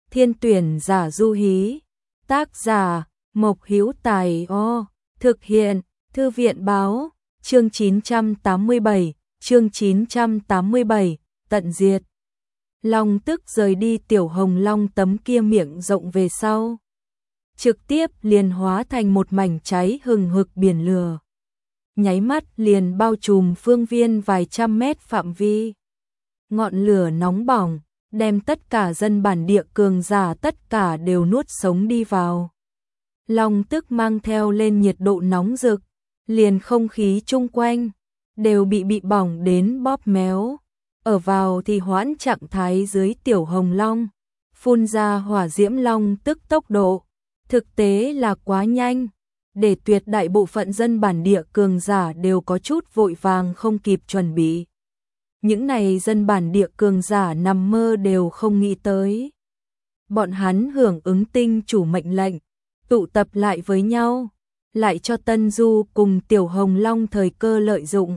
Thiên tuyển giả Du Hí. Tác giả Mộc Hữu Tài. Thực hiện Thư viện báo. Chương 987, tận diệt. Long Tức rời đi Tiểu Hồng Long tấm kia miệng rộng về sau, trực tiếp liền hóa thành một mảnh cháy hừng hực biển lửa. Nháy mắt liền bao trùm phương viên vài trăm mét phạm vi. Ngọn lửa nóng bỏng, đem tất cả dân bản địa cường giả tất cả đều nuốt sống đi vào. Long Tức mang theo lên nhiệt độ nóng rực, liền không khí chung quanh đều bị bỏng đến bóp méo. Ở vào thì hoãn trạng thái dưới Tiểu Hồng Long, phun ra hỏa diễm Long Tức tốc độ thực tế là quá nhanh, để tuyệt đại bộ phận dân bản địa cường giả đều có chút vội vàng không kịp chuẩn bị. Những này dân bản địa cường giả nằm mơ đều không nghĩ tới. Bọn hắn hưởng ứng tinh chủ mệnh lệnh, tụ tập lại với nhau, lại cho Tân Du cùng Tiểu Hồng Long thời cơ lợi dụng.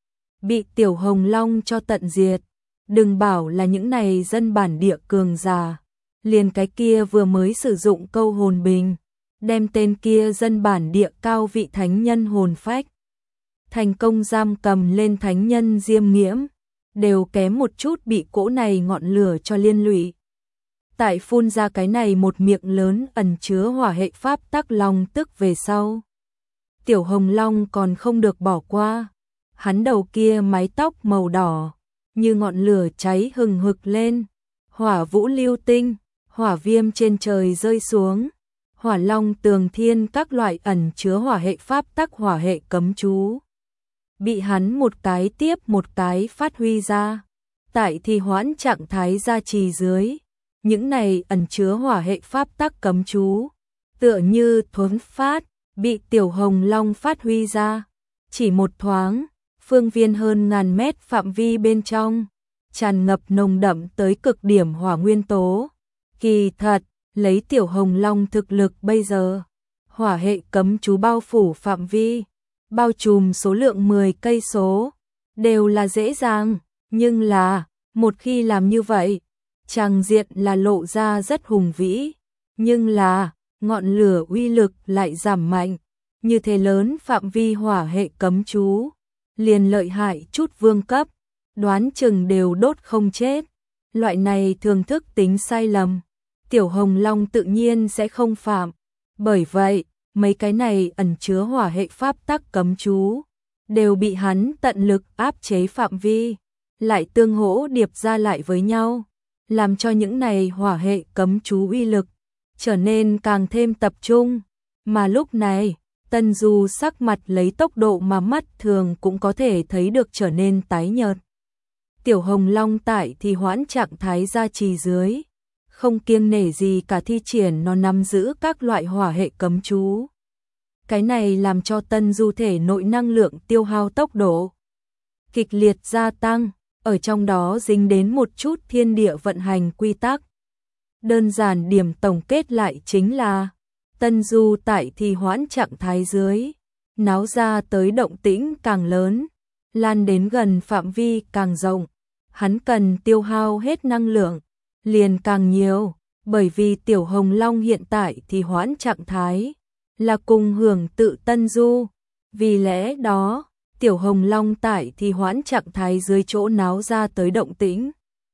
Bị Tiểu Hồng Long cho tận diệt, đừng bảo là những này dân bản địa cường giả, liền cái kia vừa mới sử dụng câu hồn bình, đem tên kia dân bản địa cao vị thánh nhân hồn phách thành công giam cầm lên thánh nhân Diêm Nghiễm, đều kém một chút bị cỗ này ngọn lửa cho liên lụy. Tại phun ra cái này một miệng lớn ẩn chứa hỏa hệ pháp tắc Long Tức về sau, Tiểu Hồng Long còn không được bỏ qua. Hắn đầu kia mái tóc màu đỏ, như ngọn lửa cháy hừng hực lên, hỏa vũ lưu tinh, hỏa viêm trên trời rơi xuống, hỏa long tường thiên các loại ẩn chứa hỏa hệ pháp tắc hỏa hệ cấm chú. Bị hắn một cái tiếp một cái phát huy ra, tại thì hoãn trạng thái gia trì dưới, những này ẩn chứa hỏa hệ pháp tắc cấm chú, tựa như thuấn phát, bị Tiểu Hồng Long phát huy ra, chỉ một thoáng. Phương viên hơn ngàn mét phạm vi bên trong, tràn ngập nồng đậm tới cực điểm hỏa nguyên tố. Kỳ thật, lấy Tiểu Hồng Long thực lực bây giờ, hỏa hệ cấm chú bao phủ phạm vi, bao trùm số lượng 10 cây số, đều là dễ dàng, nhưng là, một khi làm như vậy, tràng diện là lộ ra rất hùng vĩ, nhưng là, ngọn lửa uy lực lại giảm mạnh, như thế lớn phạm vi hỏa hệ cấm chú. Liền lợi hại chút vương cấp, đoán chừng đều đốt không chết. Loại này thường thức tính sai lầm, Tiểu Hồng Long tự nhiên sẽ không phạm. Bởi vậy, mấy cái này ẩn chứa hỏa hệ pháp tắc cấm chú, đều bị hắn tận lực áp chế phạm vi, lại tương hỗ điệp ra lại với nhau, làm cho những này hỏa hệ cấm chú uy lực trở nên càng thêm tập trung. Mà lúc này, Tân Du sắc mặt lấy tốc độ mà mắt thường cũng có thể thấy được trở nên tái nhợt. Tiểu Hồng Long tại thì hoãn trạng thái gia trì dưới, không kiêng nể gì cả thi triển nó nắm giữ các loại hỏa hệ cấm chú. Cái này làm cho Tân Du thể nội năng lượng tiêu hao tốc độ kịch liệt gia tăng, ở trong đó dính đến một chút thiên địa vận hành quy tắc. Đơn giản điểm tổng kết lại chính là Tân Du tại thì hoãn trạng thái dưới, náo ra tới động tĩnh càng lớn, lan đến gần phạm vi càng rộng, hắn cần tiêu hao hết năng lượng, liền càng nhiều, bởi vì Tiểu Hồng Long hiện tại thì hoãn trạng thái, là cùng hưởng tự Tân Du, vì lẽ đó, Tiểu Hồng Long tại thì hoãn trạng thái dưới chỗ náo ra tới động tĩnh.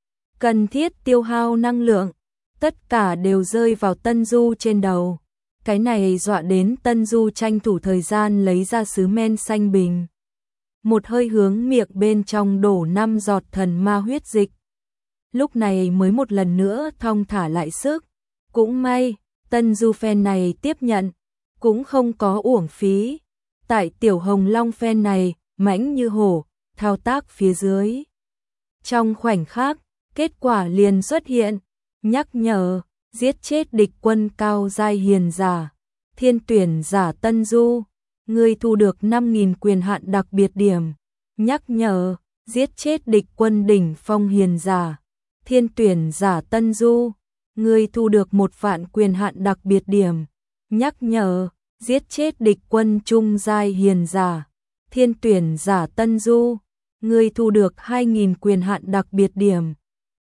Cần thiết tiêu hao năng lượng, tất cả đều rơi vào Tân Du trên đầu. Cái này dọa đến Tân Du tranh thủ thời gian lấy ra sứ men xanh bình. Một hơi hướng miệng bên trong đổ 5 giọt thần ma huyết dịch. Lúc này mới một lần nữa thong thả lại sức. Cũng may, Tân Du phen này tiếp nhận, cũng không có uổng phí. Tại Tiểu Hồng Long phen này, mãnh như hổ, thao tác phía dưới. Trong khoảnh khắc, kết quả liền xuất hiện, nhắc nhở. Giết chết địch quân cao giai hiền giả, thiên tuyển giả Tân Du, ngươi thu được 5.000 quyền hạn đặc biệt điểm. Nhắc nhở, giết chết địch quân đỉnh phong hiền giả, thiên tuyển giả Tân Du, ngươi thu được 1 vạn quyền hạn đặc biệt điểm. Nhắc nhở, giết chết địch quân trung giai hiền giả, thiên tuyển giả Tân Du, ngươi thu được 2.000 quyền hạn đặc biệt điểm.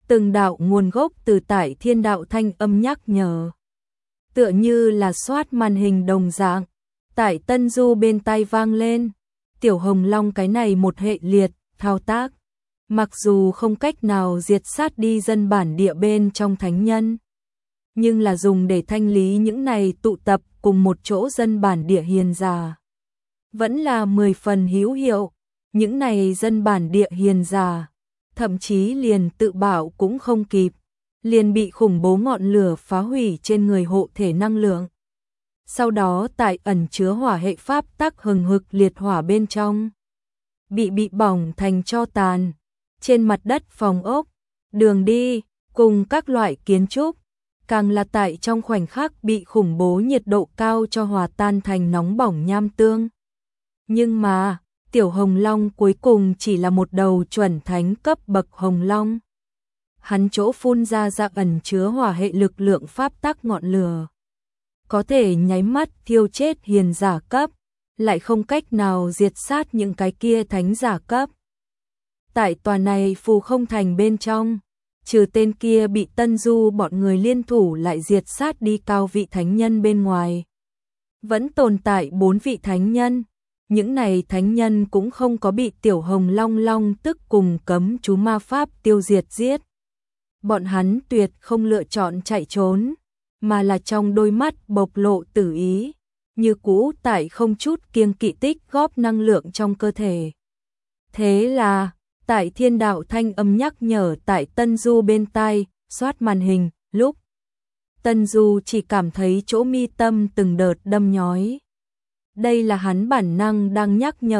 từng đạo nguồn gốc từ tại thiên đạo thanh âm nhắc nhở. Tựa như là soát màn hình đồng dạng, tại Tân Du bên tai vang lên, Tiểu Hồng Long cái này một hệ liệt, thao tác. Mặc dù không cách nào diệt sát đi dân bản địa bên trong thánh nhân, nhưng là dùng để thanh lý những này tụ tập cùng một chỗ dân bản địa hiền giả. Vẫn là 10 phần hữu hiệu, những này dân bản địa hiền giả, thậm chí liền tự bảo cũng không kịp, liền bị khủng bố ngọn lửa phá hủy trên người hộ thể năng lượng. Sau đó tại ẩn chứa hỏa hệ pháp tắc hừng hực liệt hỏa bên trong, bị bỏng thành tro tàn, trên mặt đất phòng ốc, đường đi, cùng các loại kiến trúc, càng là tại trong khoảnh khắc bị khủng bố nhiệt độ cao cho hòa tan thành nóng bỏng nham tương. Nhưng mà, Tiểu Hồng Long cuối cùng chỉ là một đầu chuẩn thánh cấp bậc Hồng Long. Hắn chỗ phun ra ẩn chứa hỏa hệ lực lượng pháp tắc ngọn lửa, có thể nháy mắt thiêu chết hiền giả cấp, lại không cách nào diệt sát những cái kia thánh giả cấp. Tại tòa này phù không thành bên trong, trừ tên kia bị Tân Du bọn người liên thủ lại diệt sát đi cao vị thánh nhân bên ngoài, vẫn tồn tại 4 vị thánh nhân. Những này thánh nhân cũng không có bị Tiểu Hồng Long tức cùng cấm chú ma pháp tiêu diệt giết. Bọn hắn tuyệt không lựa chọn chạy trốn, mà là trong đôi mắt bộc lộ tử ý, như cũ tại không chút kiêng kỵ tích góp năng lượng trong cơ thể. Thế là, tại thiên đạo thanh âm nhắc nhở tại Tân Du bên tai, soát màn hình, lúc Tân Du chỉ cảm thấy chỗ mi tâm từng đợt đâm nhói. Đây là hắn bản năng đang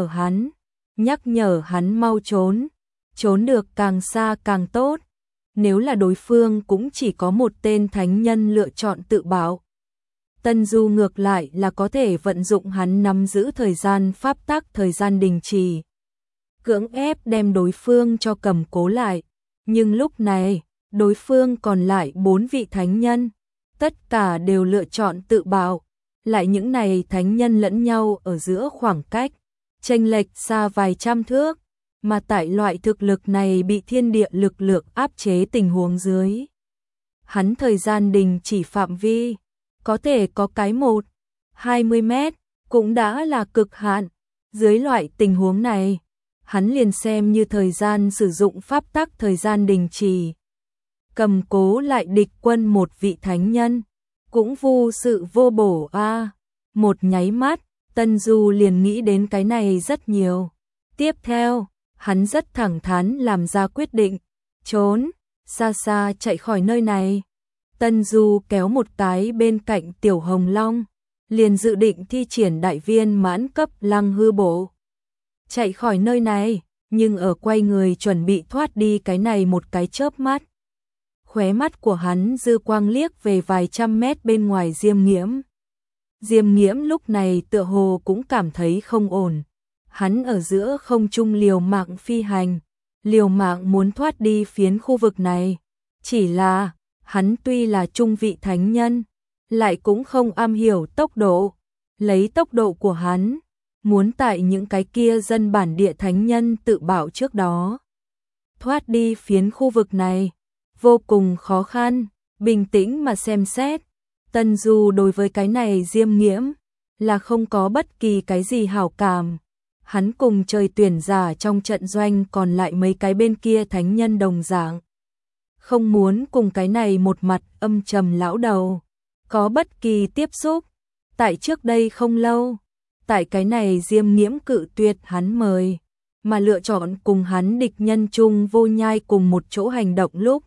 nhắc nhở hắn mau trốn, trốn được càng xa càng tốt. Nếu là đối phương cũng chỉ có một tên thánh nhân lựa chọn tự bảo, Tân Du ngược lại là có thể vận dụng hắn nắm giữ thời gian pháp tắc thời gian đình trì, cưỡng ép đem đối phương cho cầm cố lại. Nhưng lúc này, đối phương còn lại 4 vị thánh nhân, tất cả đều lựa chọn tự bảo. Lại những này thánh nhân lẫn nhau ở giữa khoảng cách chênh lệch xa vài trăm thước, mà tại loại thực lực này bị thiên địa lực lượng áp chế tình huống dưới, hắn thời gian đình chỉ phạm vi có thể có cái 20 mét cũng đã là cực hạn. Dưới loại tình huống này, hắn liền xem như thời gian sử dụng pháp tắc thời gian đình chỉ, cầm cố lại địch quân một vị thánh nhân, cũng vô sự vô bổ a. Một nháy mắt, Tân Du liền nghĩ đến cái này rất nhiều. Tiếp theo, hắn rất thẳng thắn làm ra quyết định, trốn, xa xa chạy khỏi nơi này. Tân Du kéo một cái bên cạnh Tiểu Hồng Long, liền dự định thi triển đại viên mãn cấp lăng hư bộ. Chạy khỏi nơi này, nhưng ở quay người chuẩn bị thoát đi cái này một cái chớp mắt. Khóe mắt của hắn dư quang liếc về vài trăm mét bên ngoài Diêm Nghiễm. Diêm Nghiễm lúc này tựa hồ cũng cảm thấy không ổn. Hắn ở giữa không trung liều mạng phi hành, liều mạng muốn thoát đi phiến khu vực này. Chỉ là, hắn tuy là trung vị thánh nhân, lại cũng không am hiểu tốc độ. Lấy tốc độ của hắn, muốn tại những cái kia dân bản địa thánh nhân tự bảo trước đó thoát đi phiến khu vực này, vô cùng khó khăn. Bình tĩnh mà xem xét, Tân Du đối với cái này Diêm Nghiễm là không có bất kỳ cái gì hảo cảm. Hắn cùng trời tuyển giả trong trận doanh còn lại mấy cái bên kia thánh nhân đồng dạng, không muốn cùng cái này một mặt âm trầm lão đầu có bất kỳ tiếp xúc. Tại trước đây không lâu, tại cái này Diêm Nghiễm cự tuyệt hắn mời, mà lựa chọn cùng hắn địch nhân chung vô nhai cùng một chỗ hành động lúc,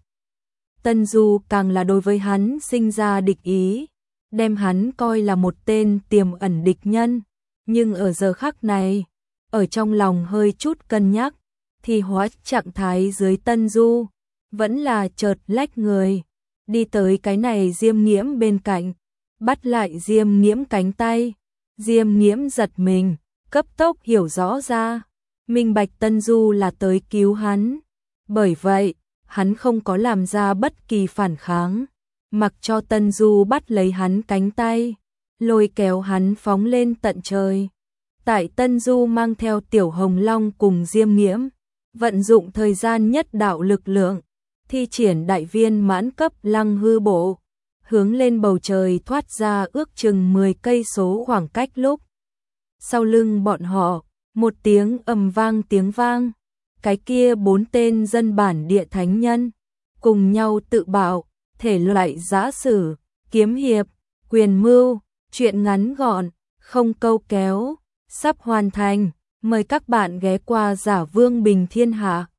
Tân Du càng là đối với hắn sinh ra địch ý, đem hắn coi là một tên tiềm ẩn địch nhân. Nhưng ở giờ khắc này, ở trong lòng hơi chút cân nhắc, thì hóa trạng thái dưới Tân Du vẫn là chợt lách người, đi tới cái này Diêm Nghiễm bên cạnh, bắt lại Diêm Nghiễm cánh tay. Diêm Nghiễm giật mình, cấp tốc hiểu rõ ra, minh bạch Tân Du là tới cứu hắn. Bởi vậy, hắn không có làm ra bất kỳ phản kháng, mặc cho Tân Du bắt lấy hắn cánh tay, lôi kéo hắn phóng lên tận trời. Tại Tân Du mang theo Tiểu Hồng Long cùng Diêm Nghiễm, vận dụng thời gian nhất đạo lực lượng, thi triển đại viên mãn cấp Lăng Hư Bộ, hướng lên bầu trời thoát ra ước chừng 10 cây số khoảng cách lúc. Sau lưng bọn họ, một tiếng ầm vang tiếng vang, cái kia 4 tên dân bản địa thánh nhân, cùng nhau tự bạo, thể loại giã sử, kiếm hiệp, quyền mưu, truyện ngắn gọn, không câu kéo, sắp hoàn thành, mời các bạn ghé qua Giả Vương Bình Thiên Hạ.